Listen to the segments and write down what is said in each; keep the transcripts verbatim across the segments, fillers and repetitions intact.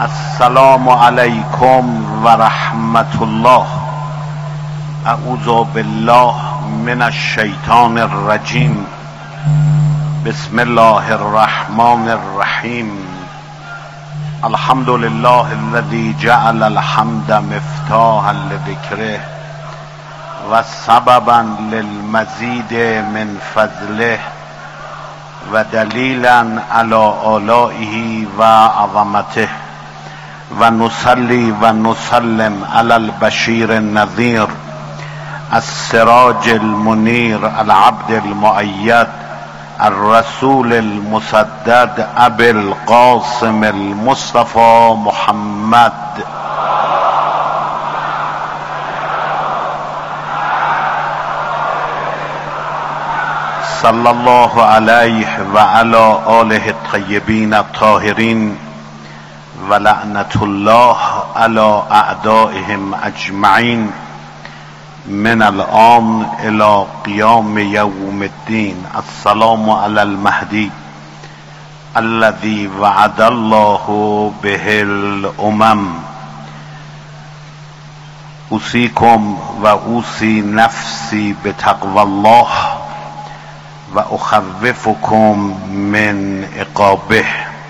السلام علیکم و رحمت الله. اعوذ بالله من الشیطان الرجیم. بسم الله الرحمن الرحیم. الحمد لله الذي جعل الحمد مفتاحا لذکره و سببا للمزید من فضله و دلیلا علی آلائه و عظمته و نصلی و نسلم علی البشیر النذیر السراج المنیر العبد المؤید الرسول المسدد ابي القاسم المصطفى محمد صلی الله علیه و علی آله الطیبین الطاهرین و لعنت الله علی اعدائهم اجمعین من الان الى قیام یوم الدین. السلام علی المهدی الذي وعد الله به الامم. اوصیکم و اوصی نفسی بتقوی الله و اخوفکم من عقابه.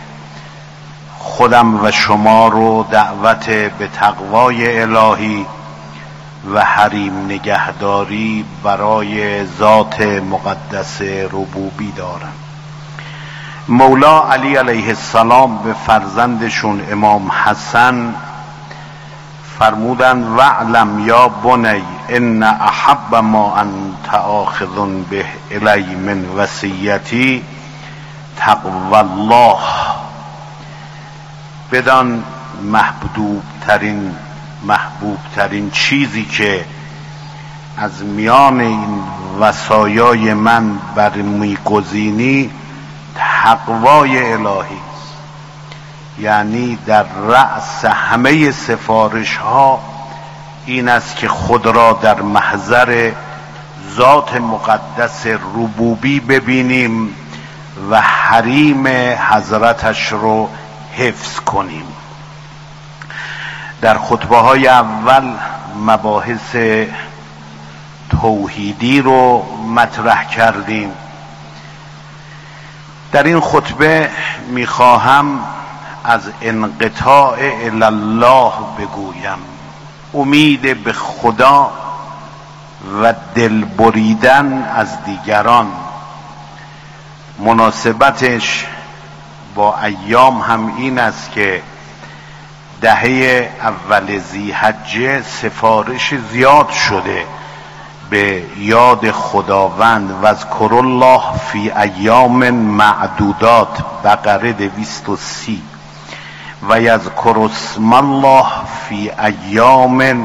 خودم و شما رو دعوت به تقوای الهی و حریم نگهداری برای ذات مقدس ربوبی دارم. مولا علی علیه السلام به فرزندشون امام حسن فرمودن وعلم یا بنی ان احب ما انت آخذ به الی من وصیتی تقوی الله. بدان محبوب ترین محبوب ترین چیزی که از میان این وصایای من برمیگزینی تقوای الهی است. یعنی در رأس همه سفارش ها این است که خود را در محضر ذات مقدس ربوبی ببینیم و حریم حضرتش رو حفظ کنیم. در خطبه های اول مباحث توحیدی رو مطرح کردیم. در این خطبه میخواهم از انقطاع الی الله بگویم. امید به خدا و دل بریدن از دیگران. مناسبتش با ایام هم این است که دهه اول ذی‌حجه سفارش زیاد شده به یاد خداوند. و اذکروا الله فی ایام معدودات، بقره دویست و سی. و یذکر اسم الله فی ایام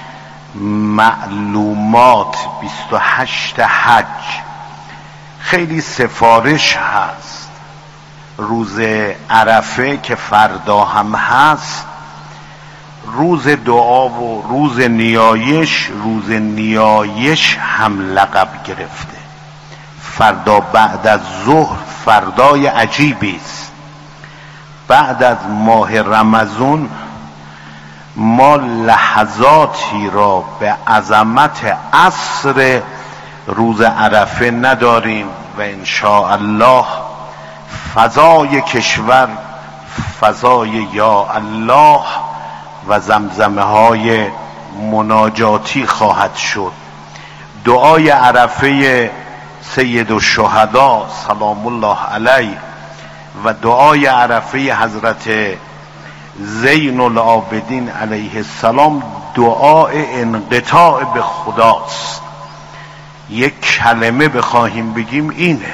معلومات، بیست و هشت حج. خیلی سفارش هست. روز عرفه که فردا هم هست روز دعا و روز نیایش، روز نیایش هم لقب گرفته. فردا بعد از ظهر فردای عجیبی است. بعد از ماه رمضان ما لحظاتی را به عظمت عصر روز عرفه نداریم و انشاءالله فضای کشور فضای یا الله و زمزمه های مناجاتی خواهد شد. دعای عرفه سید الشهدا سلام الله علیه و دعای عرفه حضرت زین العابدین علیه السلام دعای انقطاع به خداست. یک کلمه بخواهیم بگیم اینه: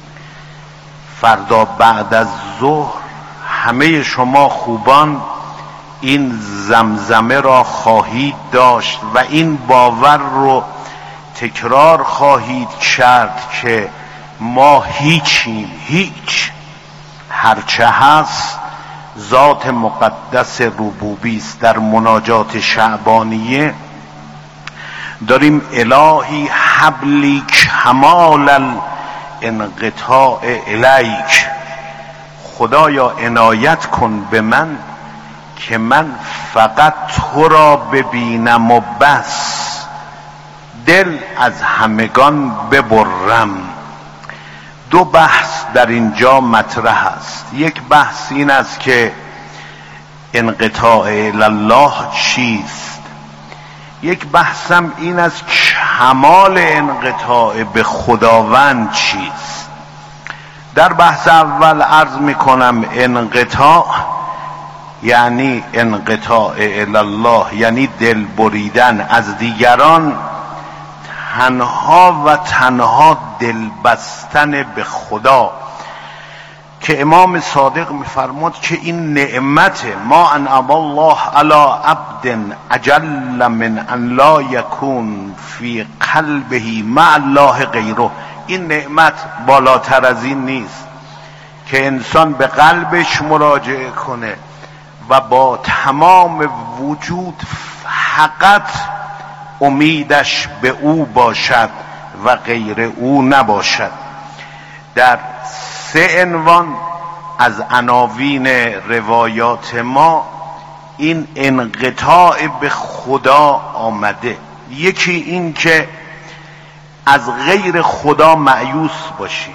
فردا بعد از ظهر همه شما خوبان این زمزمه را خواهید داشت و این باور رو تکرار خواهید کرد که ما هیچیم، هیچ. هرچه هست ذات مقدس ربوبی است. در مناجات شعبانیه داریم الهی حبلی کمال انقطاع الیک. خدایا عنایت کن به من که من فقط تو را ببینم و بس، دل از همگان ببرم. دو بحث در اینجا مطرح است. یک بحث این است که انقطاع الله چیست، یک بحثم این است کمال انقطاع به خداوند چیست. در بحث اول عرض میکنم انقطاع یعنی انقطاع الله، یعنی دل بریدن از دیگران، تنها و تنها دل بستن به خدا، که امام صادق میفرمود که این نعمت ما انعم الله علی عبد اجل من ان لا یکون فی قلبه مع الله غیره. این نعمت بالاتر از این نیست که انسان به قلبش مراجعه کنه و با تمام وجود فقط امیدش به او باشد و غیر او نباشد. در سه عنوان از عناوین روایات ما این انقطاع به خدا آمده. یکی این که از غیر خدا مایوس باشیم،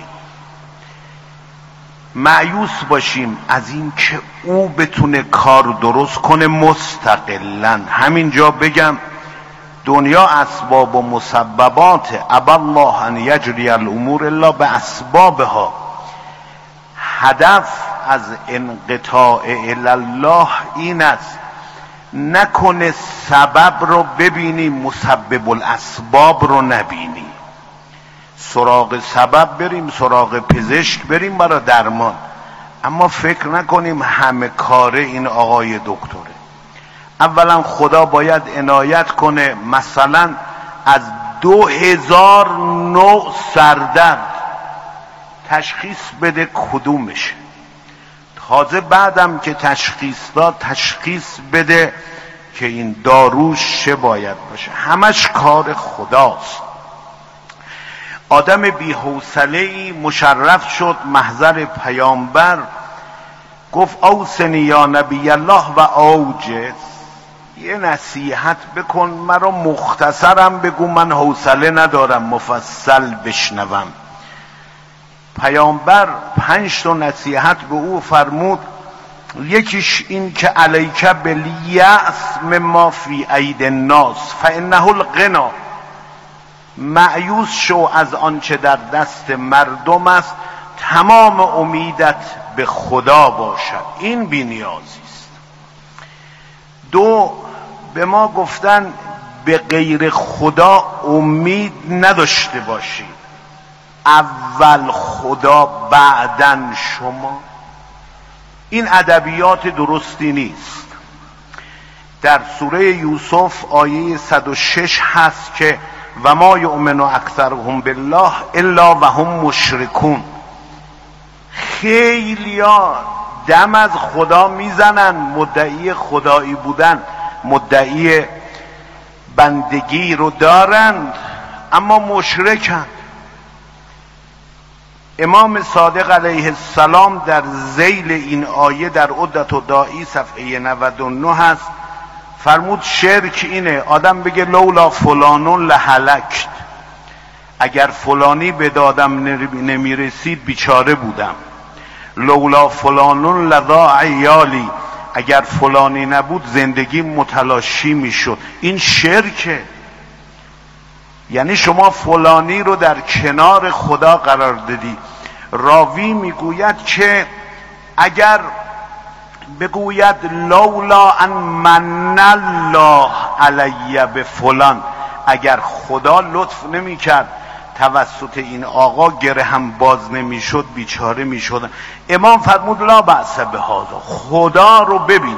مایوس باشیم از این که او بتونه کار درست کنه مستقلاً. همینجا بگم دنیا اسباب و مسببات، ابی الله ان یجری الامور الا به اسبابها. هدف از انقطاع الله این است نکنه سبب رو ببینی مسبب الاسباب رو نبینی. سراغ سبب بریم، سراغ پزشک بریم برای درمان، اما فکر نکنیم همه کاره این آقای دکتره. اولا خدا باید عنایت کنه مثلا از دو هزار نوع سردرد تشخیص بده کدومشه، تازه بعدم که تشخیص داد تشخیص بده که این داروش چه باید باشه. همش کار خداست. آدم بی حوصله‌ای مشرف شد محضر پیامبر، گفت اوصنی یا نبی الله و اوجز، یه نصیحت بکن مرا مختصرم بگو، من حوصله ندارم مفصل بشنوم. پیامبر پنج تا نصیحت به او فرمود. یکیش این که علیک بالیأس مما فی اید الناس فانه الغنا، مایوس شو از آنچه در دست مردم است، تمام امیدت به خدا باشد، این بی‌نیازی است. دو، به ما گفتن به غیر خدا امید نداشته باشید، اول خدا بعدن شما. این ادبیات درستی نیست. در سوره یوسف آیه صد و شش هست که و ما یؤمن اکثرهم بالله الا و هم مشرکون. خیلیا دم از خدا میزنن، مدعی خدایی بودن، مدعی بندگی رو دارند، اما مشرکند. امام صادق علیه السلام در ذیل این آیه در عدت و داعی صفحه نود و نه هست، فرمود شرک اینه آدم بگه لولا فلانون لهلکت، اگر فلانی به دادم نمیرسید بیچاره بودم. لولا فلانون لذا عیالی، اگر فلانی نبود زندگی متلاشی میشد. این شرکه. یعنی شما فلانی رو در کنار خدا قرار دادی. راوی میگوید که اگر بگوید لولا ان من الله علی به فلان، اگر خدا لطف نمی کرد توسط این آقا گره هم باز نمی شد بیچاره می شد. امام فرمود لا بأس بهذا، خدا رو ببین.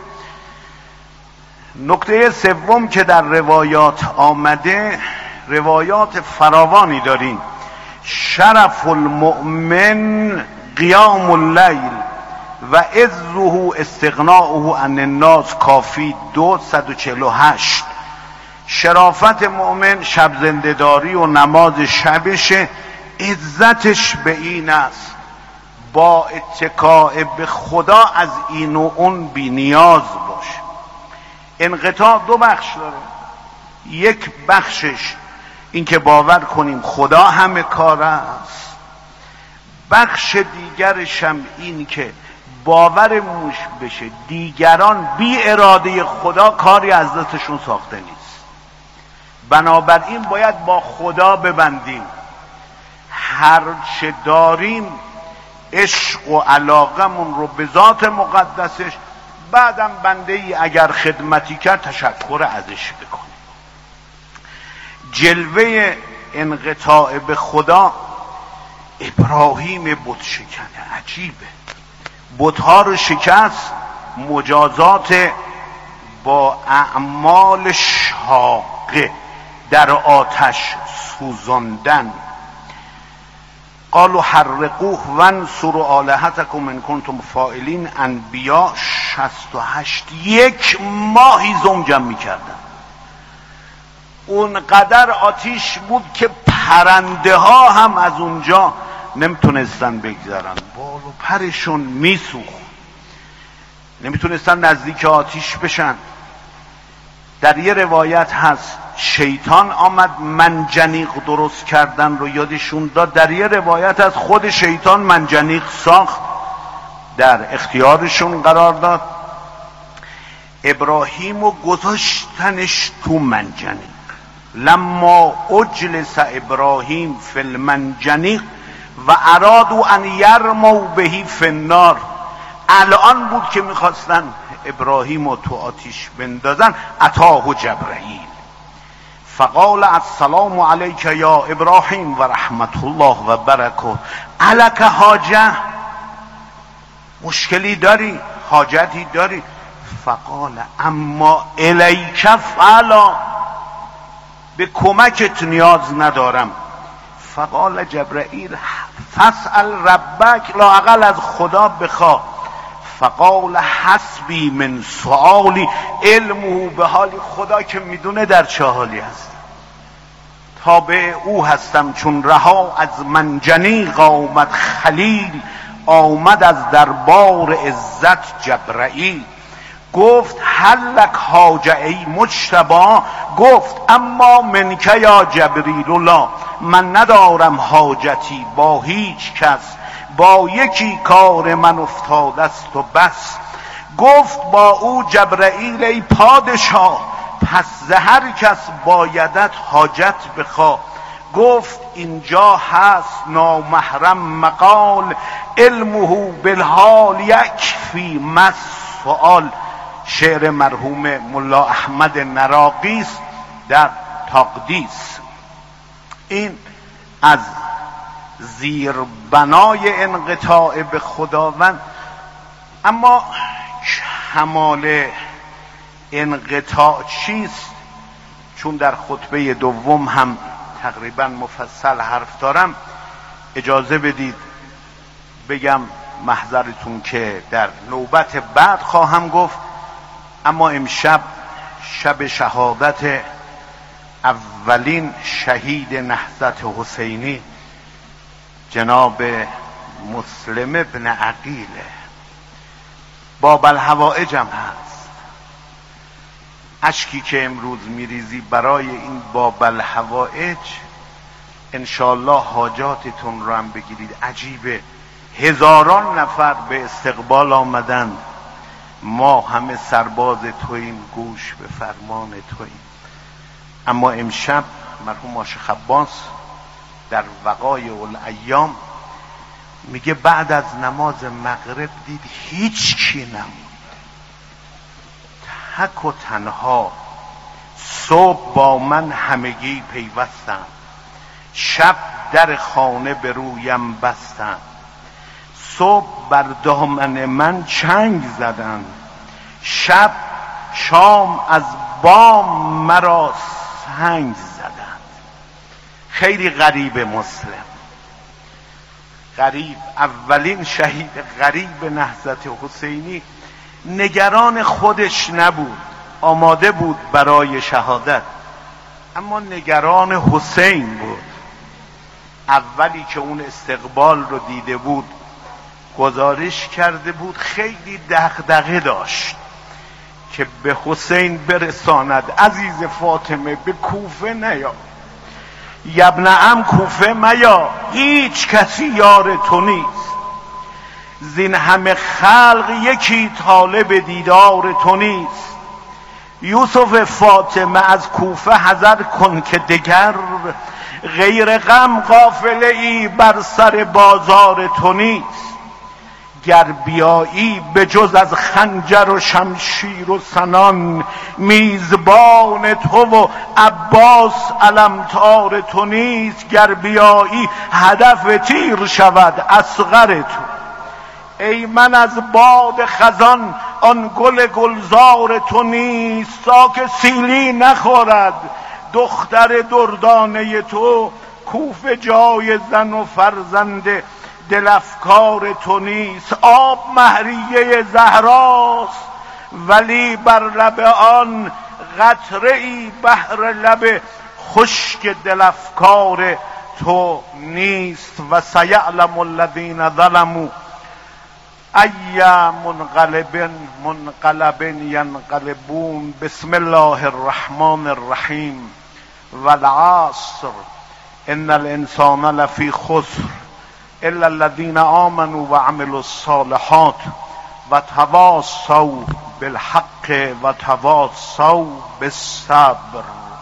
نکته سوم که در روایات آمده، روایات فراوانی داریم. شرف المؤمن قیام اللیل و عزه استغناؤه عن الناس کافی دوصد و چهل و هشت. شرافت مؤمن شب زنده‌داری و نماز شبشه، عزتش به این است با اتکاء به خدا از این و اون بی نیاز باشه. انقطاع دو بخش داره. یک بخشش این که باور کنیم خدا همه کار است، بخش دیگرش هم این که باورمون بشه دیگران بی اراده خدا کاری از دستشون ساخته نیست. بنابراین باید با خدا ببندیم هر چه داریم عشق و علاقمون رو به ذات مقدسش، بعدم بنده ای اگر خدمتی کرد تشکر ازش بکنیم. جلوه انقطاع به خدا ابراهیم بت شکنه، عجیبه. بت‌ها رو شکست، مجازات با اعمال شاقه در آتش سوزاندن. قالوا حرقوه وانصروا آلهتکم ان کنتم فاعلین. انبیا شصت و هشت یک ماهی زوم جمع می‌کردن. اونقدر آتیش بود که پرنده ها هم از اونجا نمیتونستن بگذرن، بال و پرشون میسوخت، نمیتونستن نزدیک آتیش بشن. در یه روایت هست شیطان آمد منجنیق درست کردن رو یادشون داد. در یه روایت از خود شیطان منجنیق ساخت، در اختیارشون قرار داد. ابراهیم رو گذاشتنش تو منجنیق. لما اجلس ابراهیم فی المنجنیق و ارادوا ان یرموا بهی فی النار. الان بود که میخواستن ابراهیم رو تو آتیش بندازن. اتاه جبرئیل فقال السلام علیک یا ابراهیم و رحمت الله و برکاته الک حاجه، مشکلی داری، حاجتی داری؟ فقال اما الیک فعلا، به کمکت نیاز ندارم. فقال جبرئیل فاسأل ربک، لااقل از خدا بخوا. فقال حسبی من سؤالی علمه به حالی، خدا که میدونه در چه حالی هست، تابع او هستم. چون رها از منجنیق آمد خلیل، آمد از دربار عزت جبرئیل. گفت هلک حاجه ای مجتبی، گفت اما منک یا جبریل لا، من ندارم حاجتی با هیچ کس، با یکی کار من افتاده است و بس. گفت با او جبرئیل ای پادشاه، پس ز هر کس بایدت حاجت بخواه. گفت اینجا هست نامحرم مقال، علمه بالحال یکفی مس سؤال. شعر مرحوم ملا احمد نراقی در تقدیس. این از زیربنای انقطاع به خداوند. اما کمال انقطاع چیست؟ چون در خطبه دوم هم تقریبا مفصل حرف دارم، اجازه بدید بگم، محضرتون که در نوبت بعد خواهم گفت. اما امشب شب شهادت اولین شهید نهضت حسینی جناب مسلم ابن عقیله، باب الحوائج هم هست. اشکی که امروز میریزی برای این باب الحوائج، انشاءالله حاجاتتون رو هم بگیرید. عجیبه، هزاران نفر به استقبال آمدن، ما همه سرباز توییم، گوش به فرمان توییم. اما امشب مرحوم شیخ عباس در وقایع الایام میگه بعد از نماز مغرب دید هیچ کی نموند، تک و تنها. صبح با من همگی پیوستم، شب در خانه به رویم بستم. صبح بر دامن من چنگ زدن، شب شام از بام مرا سنگ زدند. خیلی غریب مسلم، غریب. اولین شهید غریب نهضت حسینی نگران خودش نبود، آماده بود برای شهادت، اما نگران حسین بود. اولی که اون استقبال رو دیده بود گزارش کرده بود خیلی دغدغه داشت که به حسین برساند عزیز فاطمه به کوفه نیا، یبن عم کوفه میا، هیچ کسی یار تو نیست، زین همه خلق یکی طالب دیدار تو نیست. یوسف فاطمه از کوفه حذر کن که دگر غیر غم قافله ای بر سر بازار تو نیست. گر بیایی به جز از خنجر و شمشیر و سنان، میزبان تو و عباس علمتار تو نیست. گر بیایی هدف تیر شود اصغر تو، ای من از باد خزان آن گل گلزار تو نیست. ساک سیلی نخورد دختر دردانه تو، کوفه جای زن و فرزند دل افکار تو نیست. آب مهریه زهراست ولی بر لب آن قطره ای بحر لب خشک دل افکار تو نیست. و سیعلم الذین ظلموا ای منقلب منقلب ینقلبون. بسم الله الرحمن الرحیم. والعصر ان الانسان لفی خسر الا الذين آمنوا وعملوا الصالحات وتواصوا بالحق وتواصوا بالصبر.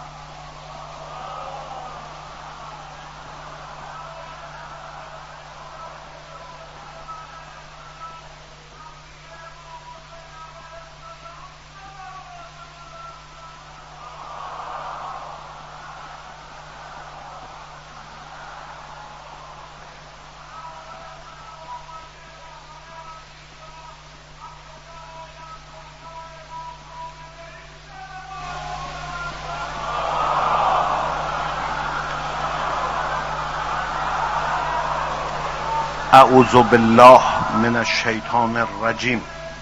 اعوذ بالله من الشیطان الرجیم.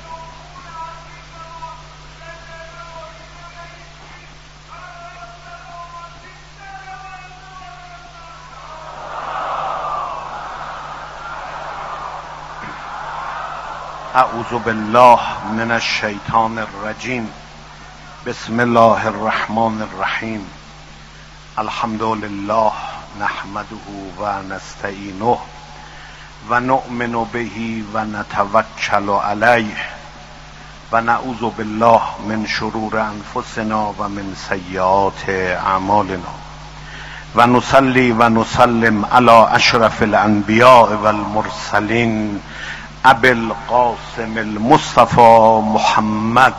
اعوذ بالله من الشیطان الرجیم. بسم الله الرحمن الرحیم. الحمد لله نحمده و نستعینه و نؤمن به و نتوکل علیه و نعوذ بالله من شرور انفسنا و من سیئات اعمالنا و نصلی و نسلم علی اشرف الانبیاء والمرسلین ابی القاسم المصطفى محمد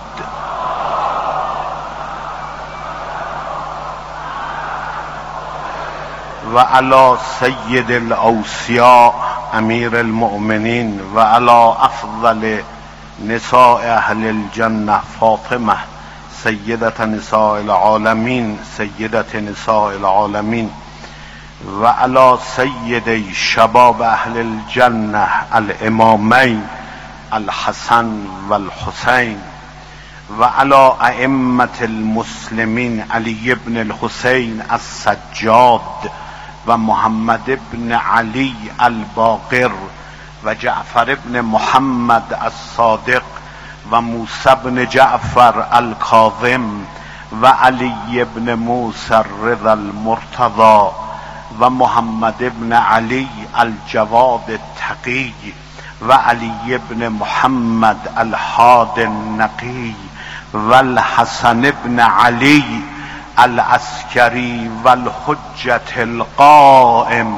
و علی سید الاوصیاء امیر المؤمنین و علی افضل نساء اهل الجنه فاطمه سیدة نساء العالمین سیدة نساء العالمین و علی سید شباب اهل الجنه الامامین الحسن و الحسین و علی ائمة المسلمین علی ابن الحسین السجاد و محمد ابن علی الباقر و جعفر ابن محمد الصادق و موسی ابن جعفر الکاظم و علی ابن موسی الرضا المرتضی و محمد ابن علی الجواد التقی و علی ابن محمد الحاد النقی و الحسن ابن علی العسکری والحجة القائم.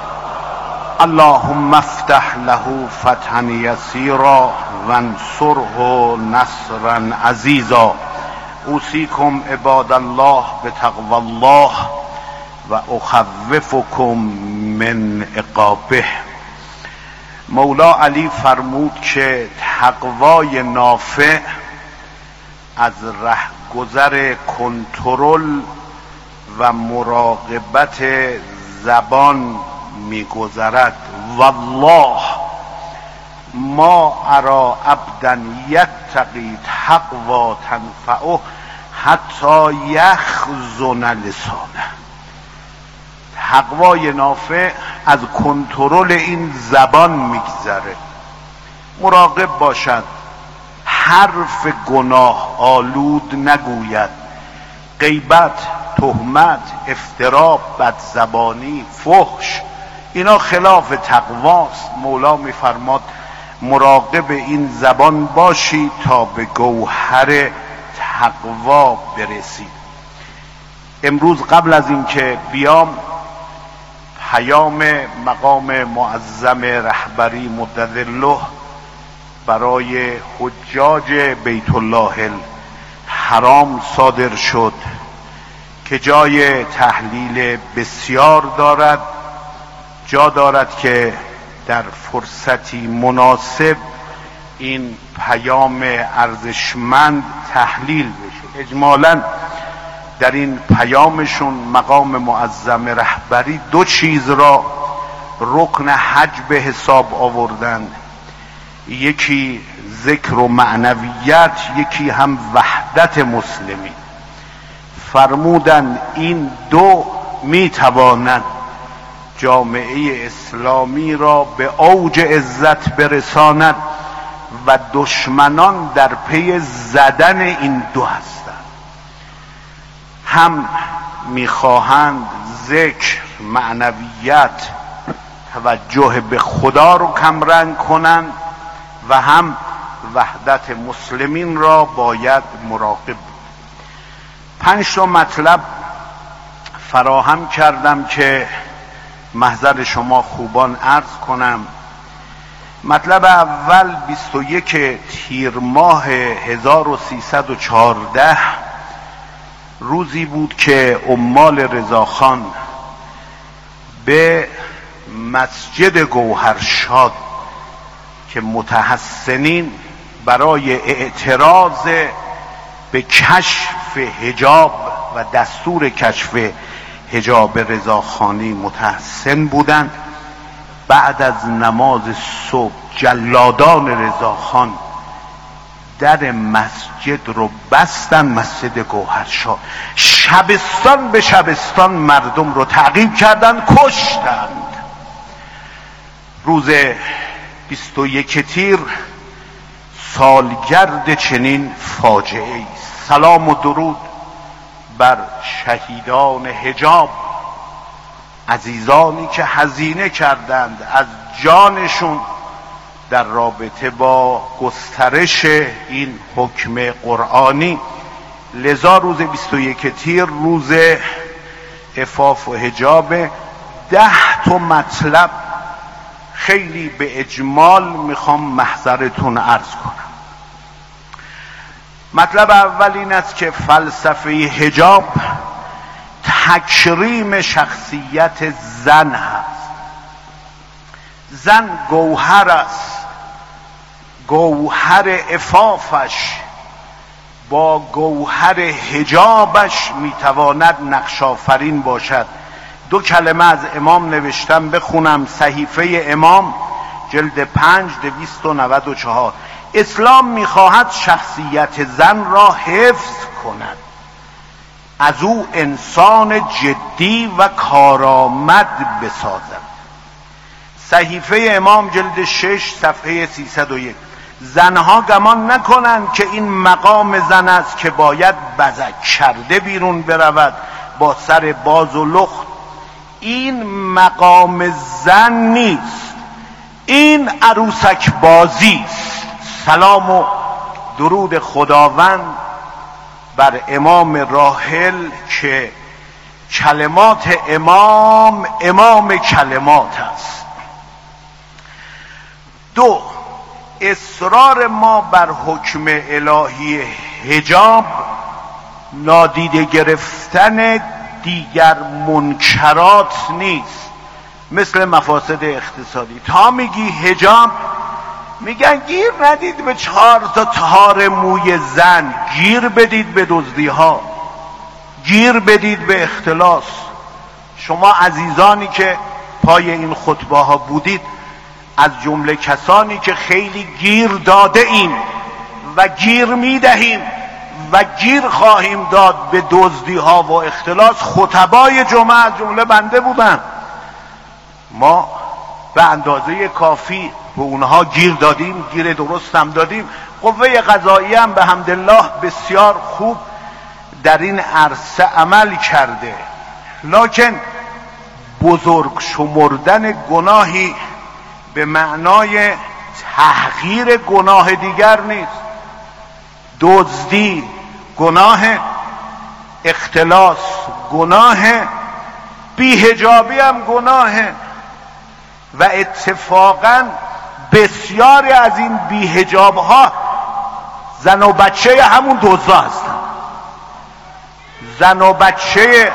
اللهم افتح له فتحا یسیرا وانصره نصرا عزیزا. اوصیکم عباد الله بتقوی الله و اخوفکم من عقابه. مولا علی فرمود که تقوای نافع از رهگذر کنترل و مراقبت زبان میگذرد. والله ما ارا عبدا یتقی تقوی تنفعه حتی یخزن لسانه. تقوای نافع از کنترل این زبان میگذره. مراقب باشد حرف گناه آلود نگوید، غیبت، تهمت، افترا، بدزبانی، فحش، اینا خلاف تقواست. مولا میفرماد مراقب این زبان باشی تا به گوهر تقوا برسید. امروز قبل از اینکه بیام پیام مقام معظم رهبری مدظله برای حجاج بیت الله الحرام صادر شد که جای تحلیل بسیار دارد، جا دارد که در فرصتی مناسب این پیام ارزشمند تحلیل بشه. اجمالاً در این پیامشون مقام معظم رهبری دو چیز را رکن حج به حساب آوردند، یکی ذکر و معنویت، یکی هم وحدت مسلمین. فرمودند این دو میتواند جامعه اسلامی را به اوج عزت برساند و دشمنان در پی زدن این دو هستند. هم میخواهند ذکر، معنویت، توجه به خدا رو کمرنگ کنند و هم وحدت مسلمین را باید مراقب. پنج تا مطلب فراهم کردم که محضر شما خوبان عرض کنم. مطلب اول بیست و یک تیر ماه هزار و سیصد و چهارده روزی بود که عمال رضاخان به مسجد گوهرشاد که متحسنین برای اعتراض به کشف حجاب و دستور کشف حجاب رضاخانی متحسن بودند، بعد از نماز صبح جلادان رضاخان در مسجد رو بستن، مسجد گوهرشاد، شبستان به شبستان مردم رو تعقیب کردند، کشتند. روز بیست و یک تیر سالگرد چنین فاجعه ای. سلام و درود بر شهیدان حجاب، عزیزانی که هزینه کردند از جانشون در رابطه با گسترش این حکم قرآنی. لذا روز بیست و یک تیر روز عفاف و حجاب. ده تا مطلب خیلی به اجمال میخوام محضرتون عرض کنم. مطلب اول این است که فلسفه حجاب تکریم شخصیت زن هست. زن گوهر است، گوهر عفافش با گوهر حجابش میتواند نقش آفرین باشد. دو کلمه از امام نوشتم، بخونم. صحیفه امام جلد پنج دویست و نود و چهار. اسلام میخواهد شخصیت زن را حفظ کند، از او انسان جدی و کارآمد بسازد. صحیفه امام جلد شش صفحه سیصد و یک. زنها گمان نکنند که این مقام زن است که باید بزک کرده بیرون برود با سر باز و لخت. این مقام زن نیست، این عروسک بازی است. سلام و درود خداوند بر امام راحل که کلمات امام امام کلمات است. دو، اصرار ما بر حکم الهی حجاب نادیده گرفتن دیگر منکرات نیست، مثل مفاسد اقتصادی. تا میگی حجاب، میگن گیر ندید به چهار تا تار موی زن، گیر بدید به دزدی ها، گیر بدید به اختلاس. شما عزیزانی که پای این خطبه ها بودید، از جمله کسانی که خیلی گیر داده ایم و گیر میدهیم و گیر خواهیم داد به دزدی ها و اختلاس، خطبای جمعه از جمله بنده بودن. ما به اندازه کافی به اونها گیر دادیم، گیر درست هم دادیم. قوه قضاییه هم به حمدالله بسیار خوب در این عرصه عمل کرده، لکن بزرگ شمردن گناهی به معنای تحقیر گناه دیگر نیست. دزدی گناه، اختلاس گناه، بی‌حجابی هم گناه و اتفاقا بسیاری از این بی‌حجاب ها زن و بچه همون دزدا هستن. زن و بچه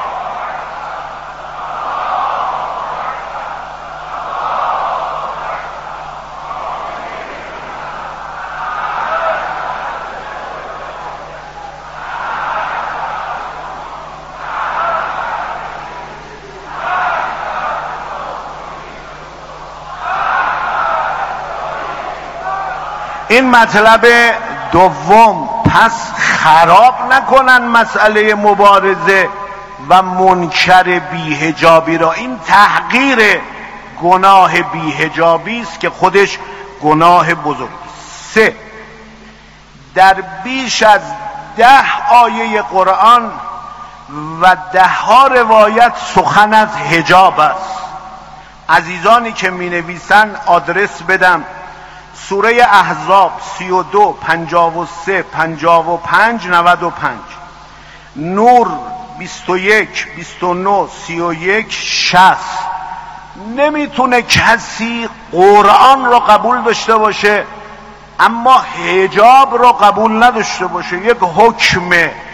این مطلب دوم. پس خراب نکنن مسئله مبارزه و منکر بی‌حجابی را. این تحقیر گناه بی‌حجابی است که خودش گناه بزرگی است. سه، در بیش از ده آیه قرآن و ده ها روایت سخن از حجاب است. عزیزانی که می نویسن آدرس بدم: سوره احزاب سی و دو، پنجاه و سه، پنجاه و پنج، نود و پنج، نور بیست و یک، بیست و نه، سی و یک، شصت. نمیتونه کسی قرآن رو قبول داشته باشه اما حجاب رو قبول نداشته باشه. یک حکم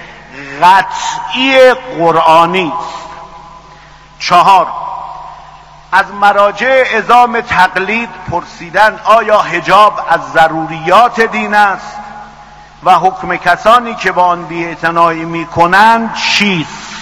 قطعی قرآنی است. چهار، از مراجع عظام تقلید پرسیدن آیا حجاب از ضروریات دین است و حکم کسانی که با آن بی‌اعتنایی میکنند چیست؟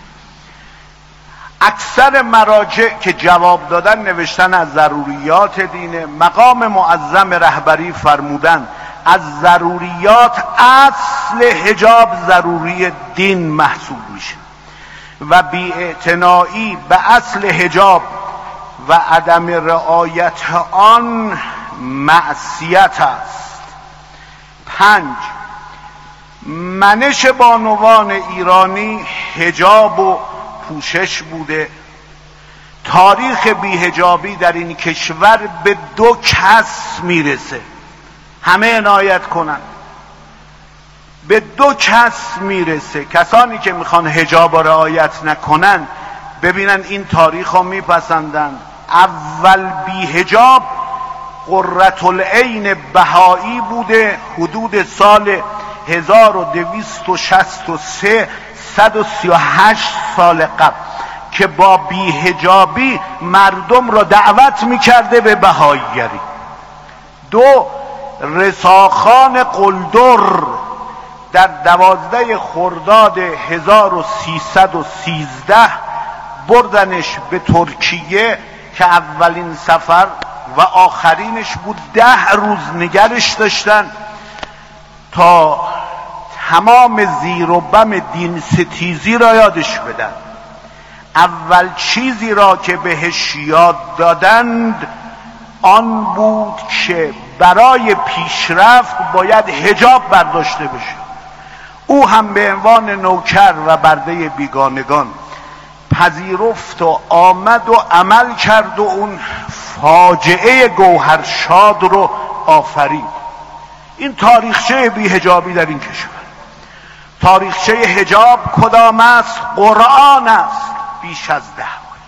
اکثر مراجع که جواب دادن نوشتن از ضروریات دینه. مقام معظم رهبری فرمودن از ضروریات اصل حجاب ضروری دین محسوب میشه و بی‌اعتنایی به اصل حجاب و عدم رعایت آن معصیت است. پنج، منش بانوان ایرانی حجاب و پوشش بوده. تاریخ بی‌حجابی در این کشور به دو کس میرسه، همه عنایت کنن. به دو کس میرسه. کسانی که میخوان حجاب و رعایت نکنن ببینن این تاریخ رو میپسندن. اول بی‌حجاب قرة العین بهایی بوده، حدود سال هزار و دویست و شصت و سه، صد و سی و هشت سال قبل، که با بی‌حجابی مردم را دعوت میکرده به بهاییگری. دو، رضاخان قلدر در دوازده خرداد هزار و سیصد و سیزده بردنش به ترکیه که اولین سفر و آخرینش بود. ده روز نگرش داشتن تا تمام زیر و بم دین ستیزی را یادش بدن. اول چیزی را که بهش یاد دادند آن بود که برای پیشرفت باید حجاب برداشته بشه. او هم به عنوان نوکر و برده بیگانگان پذیرفت و آمد و عمل کرد و اون فاجعه گوهرشاد رو آفرید. این تاریخچه بی‌حجابی در این کشور. تاریخچه حجاب کدام است؟ قرآن است. بیش از ده.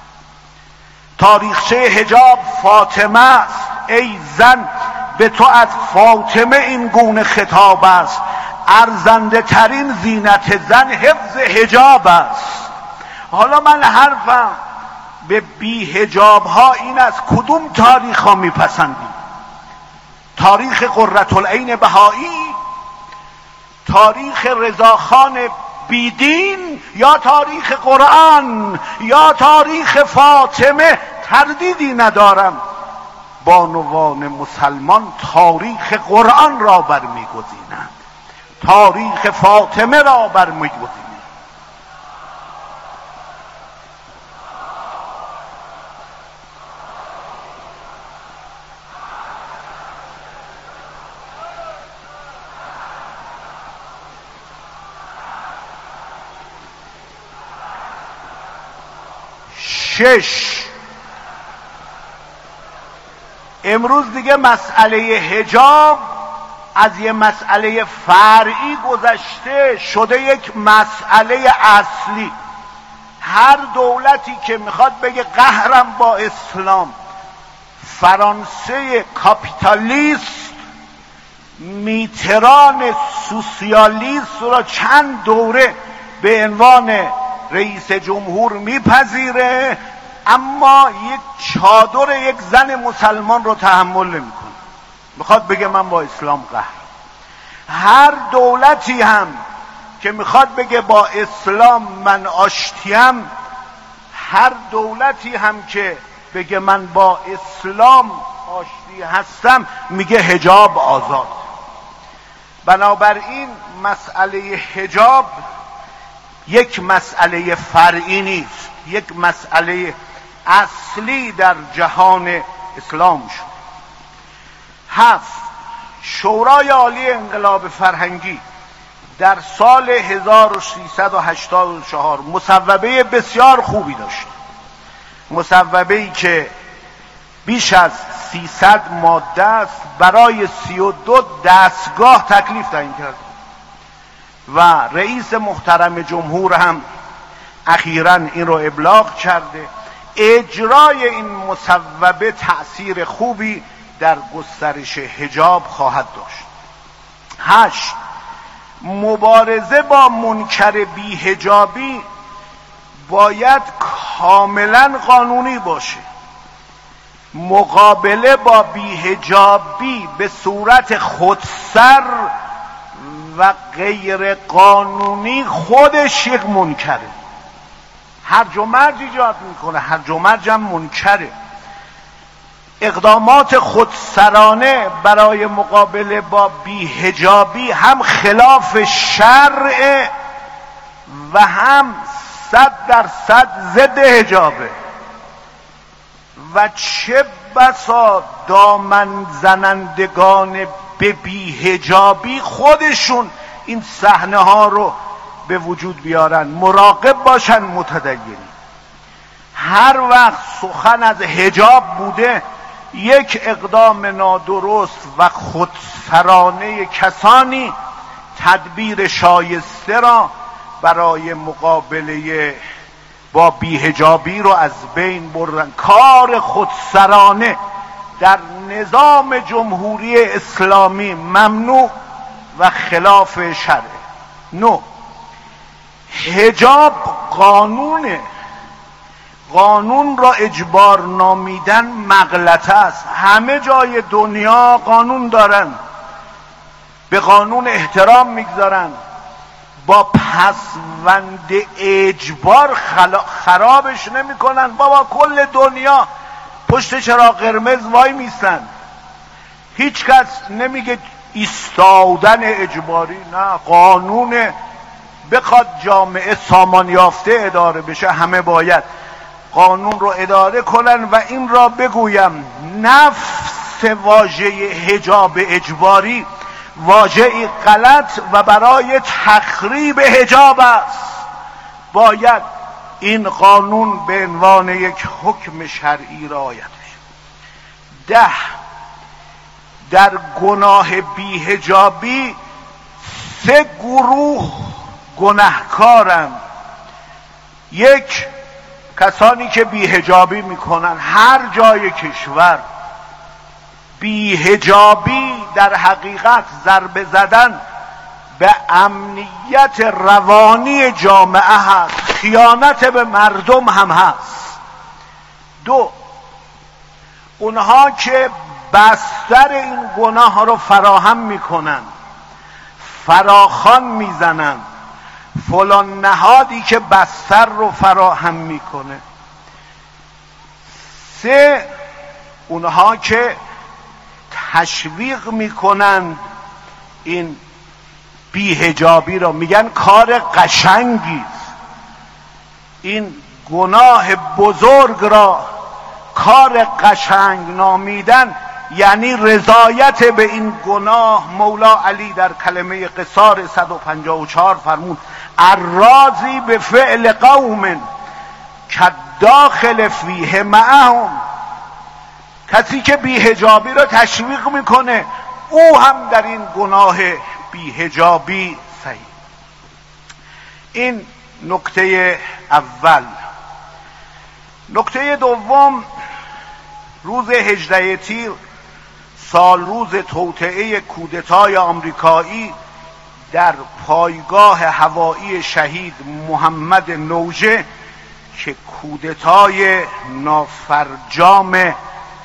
تاریخچه حجاب فاطمه است. ای زن به تو از فاطمه این گونه خطاب است. ارزنده ترین زینت زن حفظ حجاب است. حالا من حرفم به بی‌حجاب ها این از کدوم تاریخ ها میپسندید؟ تاریخ قرة العین بهایی، تاریخ رضاخان بیدین، یا تاریخ قرآن یا تاریخ فاطمه؟ تردیدی ندارم بانوان مسلمان تاریخ قرآن را برمیگزینند، تاریخ فاطمه را برمیگزینند. شش. امروز دیگه مسئله حجاب از یه مسئله فرعی گذشته شده یک مسئله اصلی. هر دولتی که میخواد بگه قهرم با اسلام، فرانسه کاپیتالیست میتران سوسیالیست را چند دوره به عنوان رئیس جمهور میپذیره، اما یک چادر یک زن مسلمان رو تحمل نمیکنه، میخواد بگه من با اسلام قهر. هر دولتی هم که میخواد بگه با اسلام من آشتیم، هر دولتی هم که بگه من با اسلام آشتی هستم، میگه حجاب آزاد. بنابراین مسئله حجاب یک مسئله فرعی نیست، یک مسئله اصلی در جهان اسلام شد. هفت، شورای عالی انقلاب فرهنگی در سال هزار و سیصد و هشتاد و چهار مصوبه بسیار خوبی داشت، مصوبه‌ای که بیش از سیصد ماده است، برای سی و دو دستگاه تکلیف تعیین کرد و رئیس محترم جمهور هم اخیراً این رو ابلاغ کرده. اجرای این مصوبه تأثیر خوبی در گسترش حجاب خواهد داشت. هشت، مبارزه با منکر بی‌حجابی باید کاملا قانونی باشه. مقابله با بی‌حجابی به صورت خودسر و غیر قانونی خودش یک منکره، هرج و مرج ایجاد میکنه، هرج و مرج هم منکره. اقدامات خودسرانه برای مقابله با بی‌حجابی هم خلاف شرع و هم صد درصد ضد حجابه و چه بسا دامن زنندگان به بی‌حجابی خودشون این صحنه ها رو به وجود بیارن. مراقب باشن متدینین. هر وقت سخن از حجاب بوده، یک اقدام نادرست و خودسرانه کسانی تدبیر شایسته را برای مقابله با بی‌حجابی رو از بین بردن. کار خودسرانه در نظام جمهوری اسلامی ممنوع و خلاف شرع. نو، حجاب قانونه، قانون را اجبار نامیدن مغلطه است. همه جای دنیا قانون دارن، به قانون احترام میگذارن، با پسوند اجبار خرابش نمیکنن. بابا کل دنیا پشت چراغ قرمز وای میستن، هیچ کس نمیگه ایستادن اجباری، نه، قانون. بخواد جامعه سامان یافته اداره بشه، همه باید قانون رو اداره کنن. و این را بگویم، نفس واژه حجاب اجباری واژه‌ای غلط و برای تخریب حجاب است. باید این قانون به عنوان یک حکم شرعی رعایت بشه. ده، در گناه بی‌حجابی سه گروه گناهکارند. یک، کسانی که بی‌حجابی میکنن هر جای کشور. بی‌حجابی در حقیقت ضربه زدن به امنیت روانی جامعه هست، خیانت به مردم هم هست. دو، اونها که بستر این گناه رو فراهم میکنن، فراخوان میزنن، فلان نهادی که بستر رو فراهم میکنه. سه، اونها که تشویق میکنن این بی‌حجابی را، میگن کار قشنگی است. این گناه بزرگ را کار قشنگ نامیدن یعنی رضایت به این گناه. مولا علی در کلمه قصار صد و پنجاه و چهار فرمود: الراضی به فعل قوم، کداخل فیه معهم، کسی که بیهجابی رو تشویق میکنه او هم در این گناه بیهجابی صحیح. این نکته اول. نکته دوم، روز هجده تیر سال روز توطئه کودتای آمریکایی در پایگاه هوایی شهید محمد نوجه که کودتای نافرجام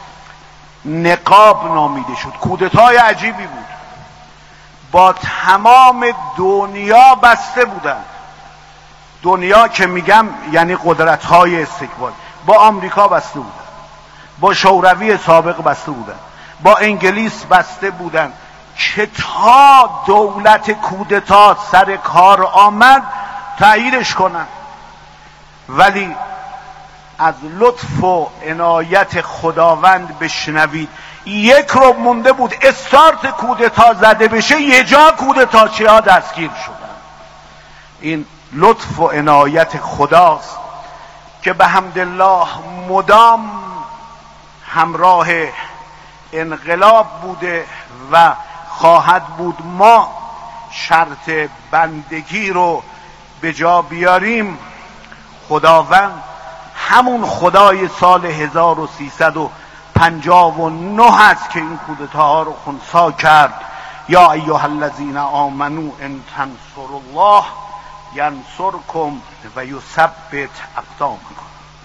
نقاب نامیده شد. کودتای عجیبی بود، با تمام دنیا بسته بودن. دنیا که میگم یعنی قدرت‌های استکباری. با آمریکا بسته بودن، با شوروی سابق بسته بودن، با انگلیس بسته بودن که تا دولت کودتا سر کار آمد تأییدش کنن. ولی از لطف و عنایت خداوند بشنوید، یک رو مونده بود استارت کودتا زده بشه، یه جا کودتاچی ها دستگیر شدن. این لطف و عنایت خداست که به حمدالله مدام همراه انقلاب بوده و خواهد بود. ما شرط بندگی رو به جا بیاریم، خداوند همون خدای سال هزار و سیصد و پنجاه و نه هست که این کودتاها رو خنثی کرد. یا ایها الذین آمنو ان تنصروا الله ینصرکم و یثبت اقدامکم.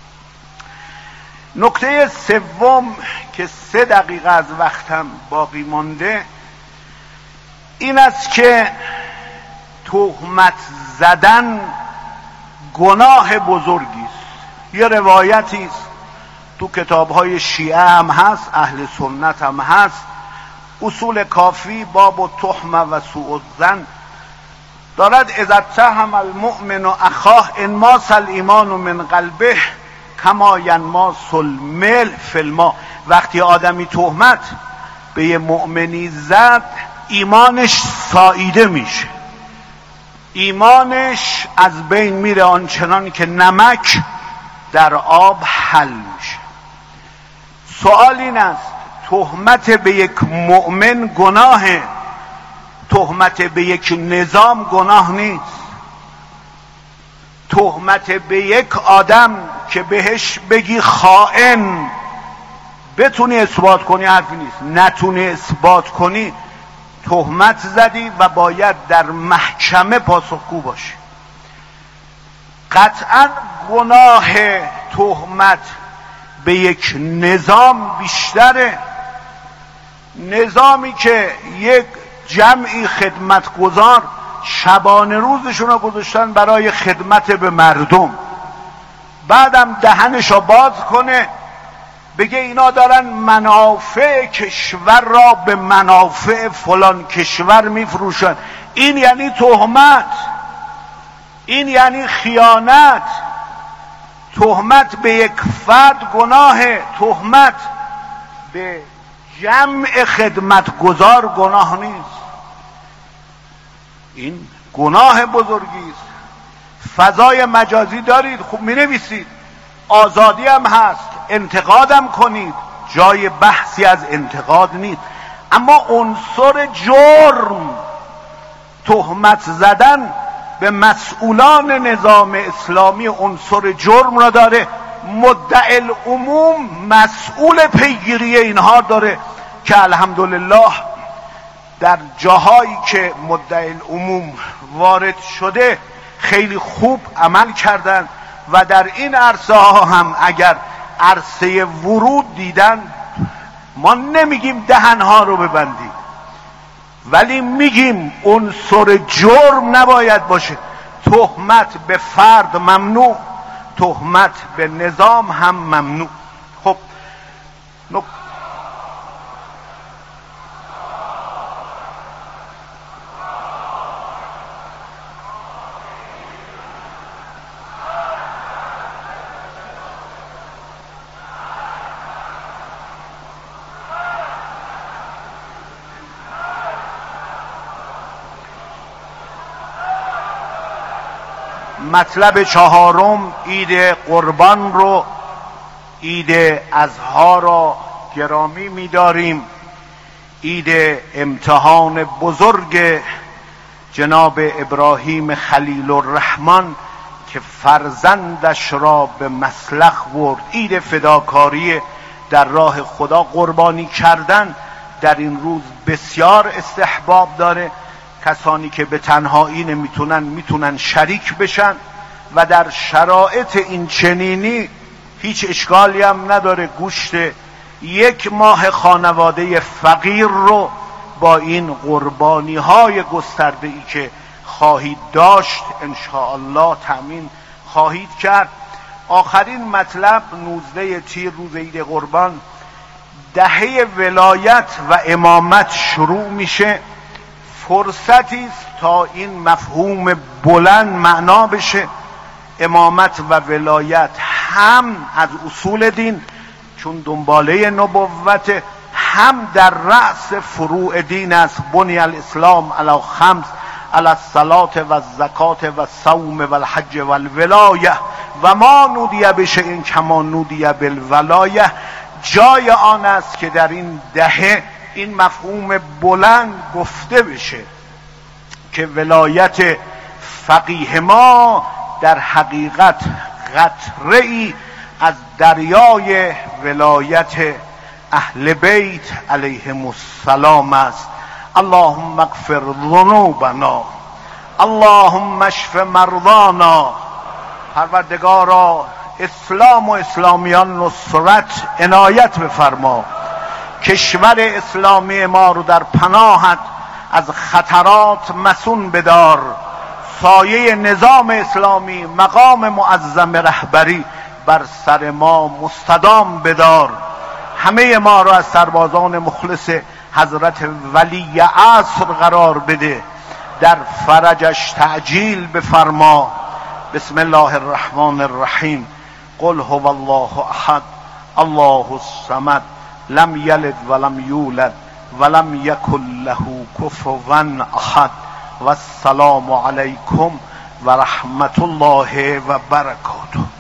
نکته سوم که سه دقیقه از وقتم باقی مانده این است که تهمت زدن گناه بزرگی است. یه روایتی است تو کتاب‌های شیعه هم هست، اهل سنت هم هست. اصول کافی باب و تهمه و سوء الظن دارد: اذا اتهم المؤمن اخاه انماس الایمان من قلبه کما ینماس الملح فی الماء. وقتی آدمی تهمت به یه مؤمنی زد، ایمانش ساییده میشه، ایمانش از بین میره آنچنان که نمک در آب حل میشه. سوال این است: تهمت به یک مؤمن گناهه، تهمت به یک نظام گناه نیست. تهمت به یک آدم که بهش بگی خائن، بتونی اثبات کنی حرفی نیست، نتونی اثبات کنی تهمت زدی و باید در محکمه پاسخگو باشی. قطعا گناه تهمت به یک نظام بیشتره. نظامی که یک جمعی خدمتگزار شبانه روزشون رو گذاشتن برای خدمت به مردم، بعدم دهنشو باز کنه بگه اینا دارن منافع کشور را به منافع فلان کشور میفروشن، این یعنی تهمت، این یعنی خیانت. تهمت به یک فرد گناه، تهمت به جمع خدمتگزار گناه نیست. این گناه بزرگی است. فضای مجازی دارید، خوب می نویسید، آزادی هم هست، انتقادم کنید، جای بحثی از انتقاد نیست، اما عنصر جرم، تهمت زدن به مسئولان نظام اسلامی عنصر جرم را داره. مدعی العموم مسئول پیگیری اینها داره که الحمدلله در جاهایی که مدعی العموم وارد شده خیلی خوب عمل کردن و در این عرصه ها هم اگر عرصه ورود دیدن، ما نمیگیم دهنها رو ببندید، ولی میگیم عنصر جرم نباید باشه. تهمت به فرد ممنوع، تهمت به نظام هم ممنوع. خب نک... مطلب چهارم عید قربان رو، عید اضحی را گرامی می‌داریم. عید امتحان بزرگ جناب ابراهیم خلیل الرحمن که فرزندش را به مسلخ برد. عید فداکاری در راه خدا، قربانی کردن در این روز بسیار استحباب داره. کسانی که به تنهایی نمیتونن میتونن شریک بشن و در شرایط این چنینی هیچ اشکالی هم نداره گوشت یک ماه خانواده فقیر رو با این قربانی های گسترده ای که خواهید داشت انشاءالله تأمین خواهید کرد. آخرین مطلب نوزده تیر روز عید قربان، دهه ولایت و امامت شروع میشه. فرصتی است تا این مفهوم بلند معنا بشه. امامت و ولایت هم از اصول دین چون دنباله نبوت، هم در رأس فروع دین است. بنی الاسلام علی خمس، علی الصلاة و الزکات و الصوم و الحج و الولایه و ما نودی بشیء کما نودی بالولایه. جای آن است که در این دهه این مفهوم بلند گفته بشه که ولایت فقیه ما در حقیقت قطره‌ای از دریای ولایت اهل بیت علیهم السلام است. اللهم اغفر ذنوبنا، اللهم اشف مرضانا. پروردگارا اسلام و اسلامیان نصرت عنایت بفرما. کشور اسلامی ما رو در پناهت از خطرات مصون بدار. سایه نظام اسلامی، مقام معظم رهبری بر سر ما مستدام بدار. همه ما را از سربازان مخلص حضرت ولی عصر قرار بده. در فرجش تعجیل بفرما. بسم الله الرحمن الرحیم. قل هو الله احد الله الصمد لم یلد ولم یولد ولم یکن له کفوا احد. و السلام علیکم و رحمت الله و برکاته.